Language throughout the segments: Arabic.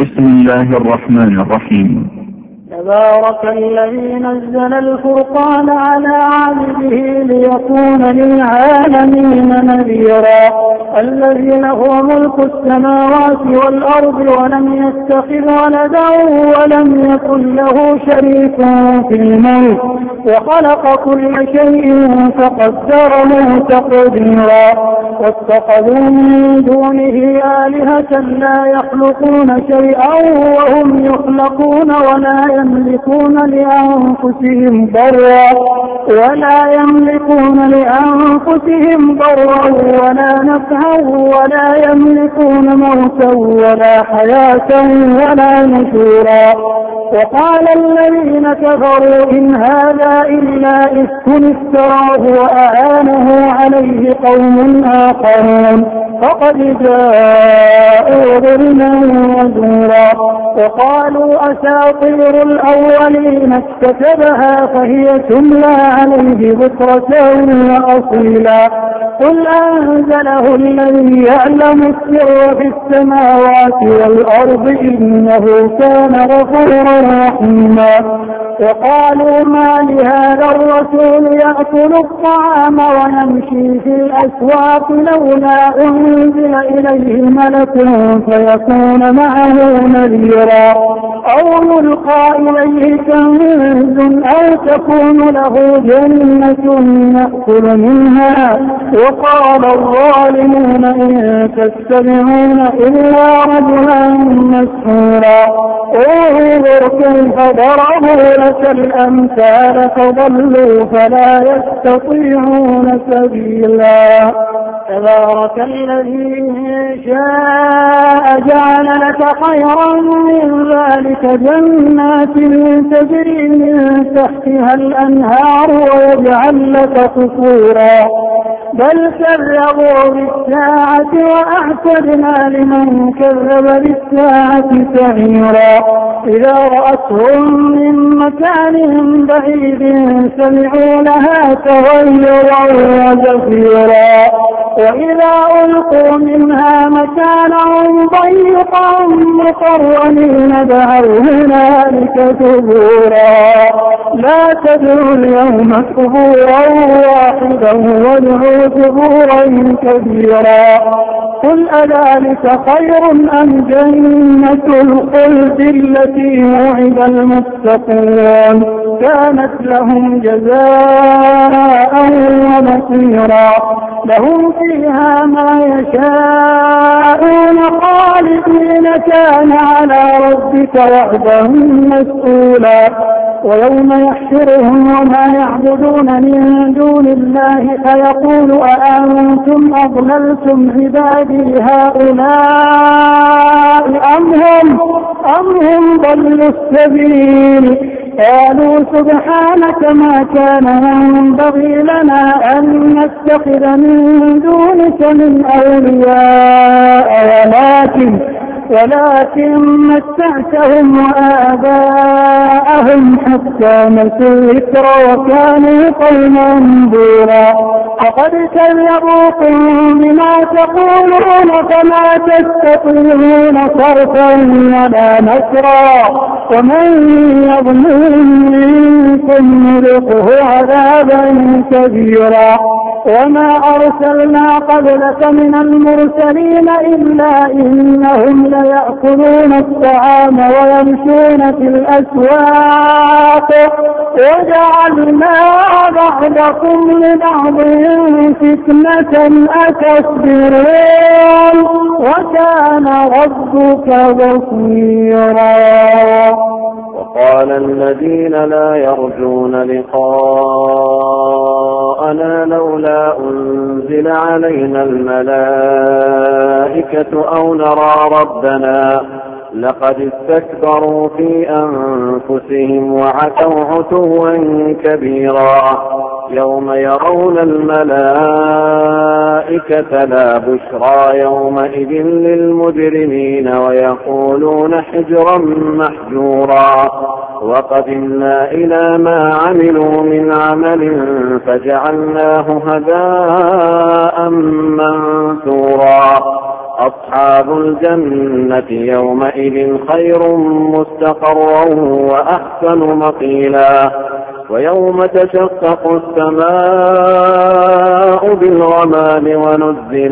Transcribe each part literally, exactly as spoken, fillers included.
بسم الله الرحمن الرحيم. تبارك الذي نزل الفرقان على عبده ليكون للعالمين نذيرا. الذي له ملك السماوات والأرض ولم يتخذ ولدا ولم يكن له شريك في الملك وخلق كل شيء فقدره تقديرا. واتخذوا من دونه آلهة لا يخلقون شيئا وهم يخلقون ولا يملكون لأنفسهم ضرا ولا يملكون لأنفسهم ضرا ولا نفعا ولا يملكون موتا ولا حياة ولا نشورا. وقال الذين كفروا إن هذا إلا إفك افتراه وأعانه عليه قوم آخرون فقد جاءوا ظلما وزورا. وقالوا أساطير الأولين اكتتبها فهي تملى عليه بكرة وأصيلا. قل أنزله الذي يعلم السر في السماوات والأرض إنه كان غفورا رحيما. وقالوا ما لهذا الرسول يأكل الطعام ويمشي في الأسواق لولا أنزل إليه ملك فيكون معه نذيرا أو يلقى إليه كنز أو تكون له جنة يأكل منها. وقال الظالمون إن تتبعون إلا رجلا مسحورا. انظر كيف ضربوا لك الأمثال فضلوا فلا يستطيعون سبيلا. تبارك الذي شاء جعل لك خيرا من ذلك جنات تجري من تحتها الأنهار ويجعل لك قصورا بل كذبوا بالساعة وأعتدنا لمن كذب بالساعة سعيرا. إذا رأتهم من مكان بعيد سمعوا لها تغيرا وزفيرا وإذا ألقوا منها مكانا ضيقا مقرنين دعوا هنالك ثبورا. لا تدعوا اليوم ثبورا واحدا وادعوا ثبورا كبيرا. قل أذلك خير أم جنة الخلد التي وعد المتقون كانت لهم جزاء ومصيرا. لهم فيها ما يشاءون خالدين كان على ربك وعدا مسئولا. ويوم يحشرهم وما يعبدون من دون الله فيقول أأنتم أضللتم عبادي هؤلاء أم هم أم هم ضلوا السبيل. قالوا سبحانك ما كان ينبغي لنا أن نتخذ من دونك من أولياء ولكن ولكن متعتهم وآباءهم حتى نسوا الذكر وكانوا قوما بورا. فقد كذبوكم بما تقولون فما تستطيعون صرفا ولا نصرا. ومن يظلم منكم نذقه عذابا كبيرا. وما أرسلنا قبلك من المرسلين إلا إنهم ليأكلون الطعام ويمشون في الأسواق وجعلنا بعضكم لبعض فتنة أتصبرون وكان ربك بصيرا. وقال الذين لا يرجون لقاءنا لولا أنزل علينا الملائكة أو نرى ربنا لقد استكبروا في أنفسهم وعتوا عتوا كبيرا. يوم يرون الملائكة لا بشرى يومئذ للمجرمين ويقولون حجرا محجورا. وقدمنا إلى ما عملوا من عمل فجعلناه هباء منثورا. أصحاب الجنة يومئذ خير مستقرا وأحسن مقيلا ويوم تشقق السماء بالغمام ونزل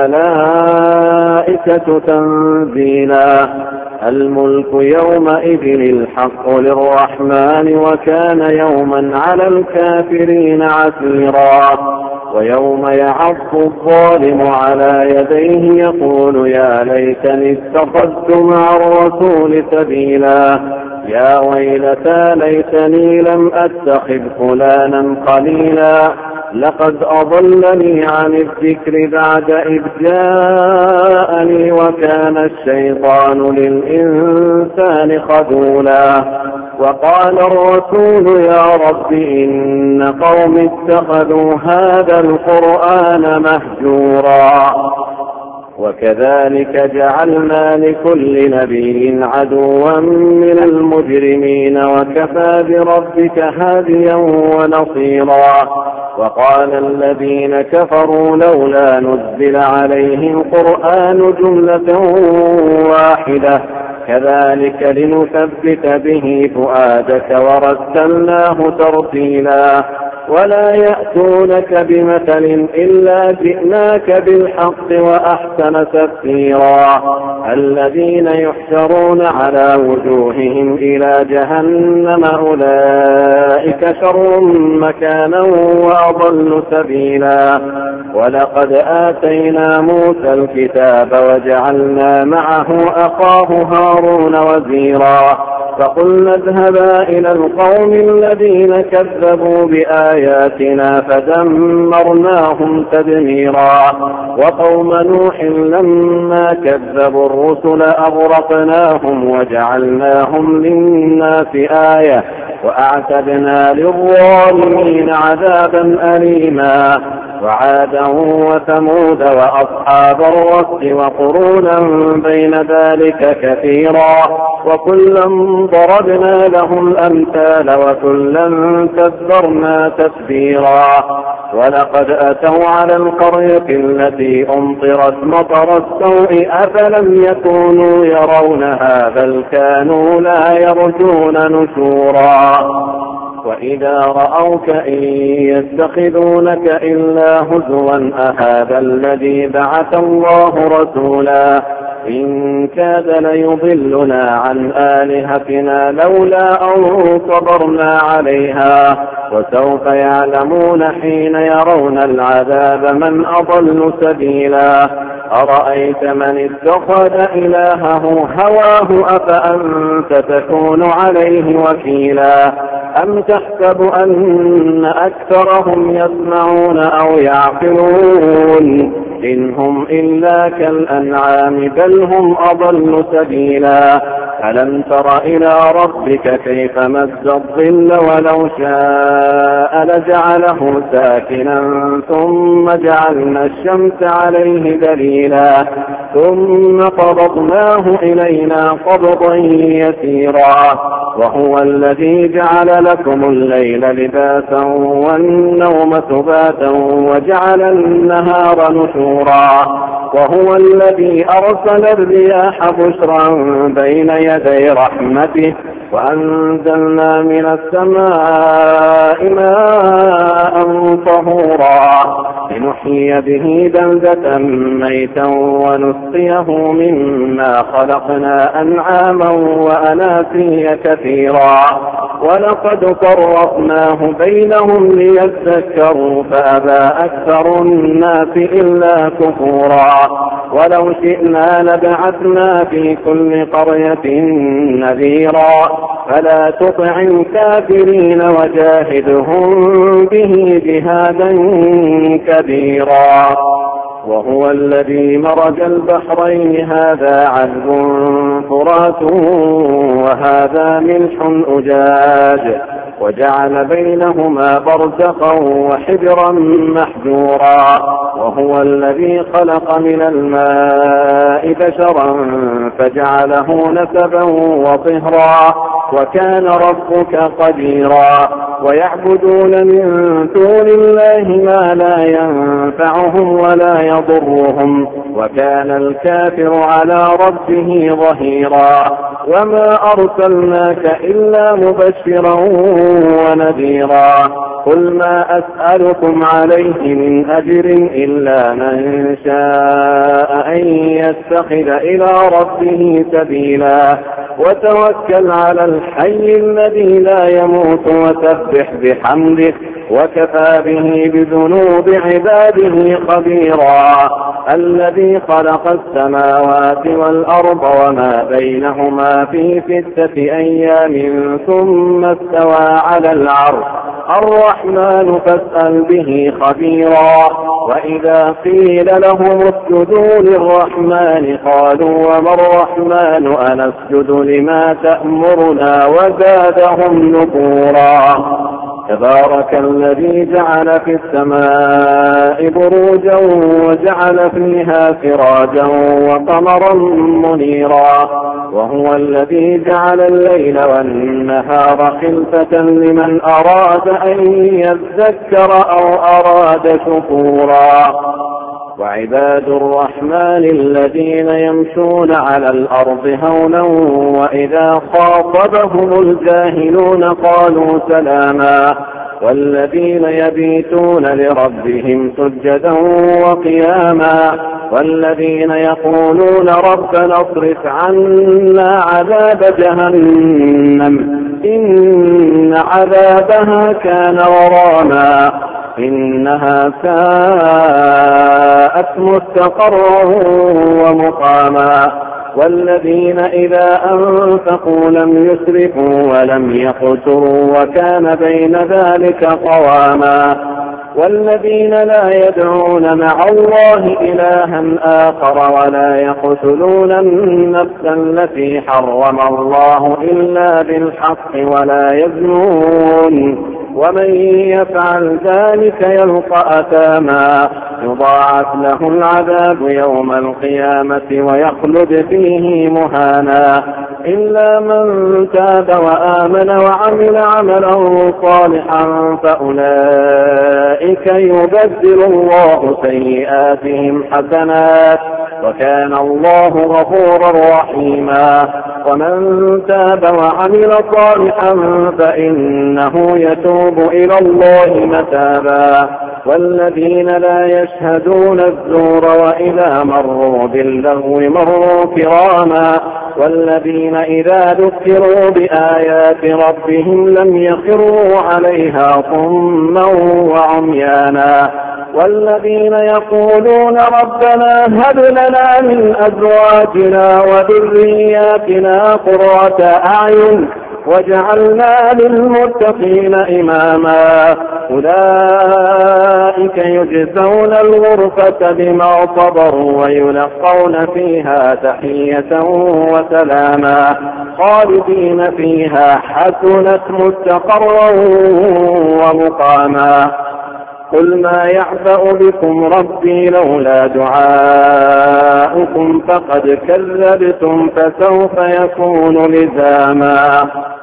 الملائكة تنزيلا الملك يومئذ الحق للرحمن وكان يوما على الكافرين عسيرا ويوم يعض الظالم على يديه يقول يا ليتني اتخذت مع الرسول سبيلا يا ويلتى ليتني لم أتخذ فلانا خليلا لقد أضلني عن الذكر بعد إذ جاءني وكان الشيطان للإنسان خذولا وقال الرسول يا رب إن قوم اتخذوا هذا القرآن مهجورا وكذلك جعلنا لكل نبي عدوا من المجرمين وكفى بربك هاديا ونصيرا وقال الذين كفروا لولا نزل عليه القرآن جملة واحدة كذلك لنثبت به فؤادك ورتلناه ترتيلا ولا يأتونك بمثل إلا جئناك بالحق وأحسن تفسيرا الذين يحشرون على وجوههم إلى جهنم أولئك شر مكانا وأضل سبيلا ولقد آتينا موسى الكتاب وجعلنا معه أخاه هارون وزيرا فقلنا اذهبا إلى القوم الذين كذبوا بآياتنا فدمرناهم تدميرا وقوم نوح لما كذبوا الرسل أغرقناهم وجعلناهم للناس آية وأعتدنا للظالمين عذابا أليما وعادا وثمود وأصحاب الرس وقرونا بين ذلك كثيرا وكلا ضربنا له الأمثال وكلا تبرنا تتبيرا ولقد أتوا على القرية التي أمطرت مطر السوء أفلم يكونوا يرونها بل كانوا لا يرجون نشورا وإذا رأوك إن يتخذونك إلا هزوا أهذا الذي بعث الله رسولا إن كاد ليضلنا عن آلهتنا لولا أن صبرنا عليها وسوف يعلمون حين يرون العذاب من أضل سبيلا أرأيت من اتخذ إلهه هواه أفأنت تكون عليه وكيلا أم تحسب أن أكثرهم يسمعون أو يعقلون إن هم إلا كالأنعام بل هم أضل سبيلا ألم تر إلى ربك كيف مد الظل ولو شاء لجعله ساكنا ثم جعلنا الشمس عليه دليلا ثم قبضناه إلينا قبضا يسيرا وهو الذي جعل لكم الليل لباسا والنوم سباتا وجعل النهار نشورا وهو الذي أرسل الرياح بشرا بين يدي رحمته وأنزلنا من السماء ماء طهورا لنحيي به بلدة ميتا ونسقيه مما خلقنا أنعاما وأناسيا كثيرا ولقد صرفناه بينهم ليذكروا فأبى أكثر الناس إلا كفورا ولو شئنا لبعثنا في كل قرية نذيرا فلا تطع الكافرين وجاهدهم به جهادا كبيرا وهو الذي مرج البحرين هذا عذب فرات وهذا ملح أجاج وجعل بينهما برزخا وحجرا محجورا وهو الذي خلق من الماء بشرا فجعله نسبا وطهرا وكان ربك قديرا ويعبدون من دون الله ما لا ينفعهم ولا يضرهم، وكان الكافر على ربه ظهيرا. وما أرسلناك إلا مبشرا ونذيرا. قل ما أسألكم عليه من أجر إلا من شاء أن يتخذ إلى ربه سبيلا. وتوكل على الحي الذي لا يموت وسبح بحمده وكفى به بذنوب عباده خبيرا. الذي خلق السماوات والأرض وما بينهما في ستة أيام ثم استوى على العرش الرحمن فاسأل به خبيرا. وإذا قيل لهم اسجدوا للرحمن قالوا وما الرحمن أنسجد لما تأمرنا وزادهم نفورا. تبارك الذي جعل في السماء بروجا وجعل فيها سراجا وقمرا منيرا. وهو الذي جعل الليل والنهار خلفة لمن أراد أن يذكر أو أراد شكورا. وعباد الرحمن الذين يمشون على الأرض هونا وإذا خاطبهم الجاهلون قالوا سلاما. والذين يبيتون لربهم سجدا وقياما. والذين يقولون ربنا اصرف عنا عذاب جهنم إن عذابها كان غراما إنها ساءت مستقرا ومقاما. والذين إذا أنفقوا لم يسرفوا ولم يقتروا وكان بين ذلك قواما. والذين لا يدعون مع الله إلها آخر ولا يقتلون النفس التي حرم الله إلا بالحق ولا يزنون ومن يفعل ذلك يلقى أثاما يضاعف له العذاب يوم القيامة ويخلد فيه مهانا إلا من تاب وآمن وعمل عملا صالحا فأولئك يبدل الله سيئاتهم حسنات وكان الله غفورا رحيما. ومن تاب وعمل صالحا فإنه يتوب إلى الله متابا. والذين لا يشهدون الزور وإذا مروا باللغو مروا كراما. والذين إذا ذكروا بآيات ربهم لم يخروا عليها صما وعميانا. والذين يقولون ربنا هب لنا من أزواجنا وذرياتنا قرة أعين وجعلنا للمتقين إماما. أولئك يجزون الغرفة بما صبروا ويلقون فيها تحية وسلاما خالدين فيها حسنت مستقرا ومقاما. قل ما يعبأ بكم ربي لولا دعاؤكم فقد كذبتم فسوف يكون لزاما.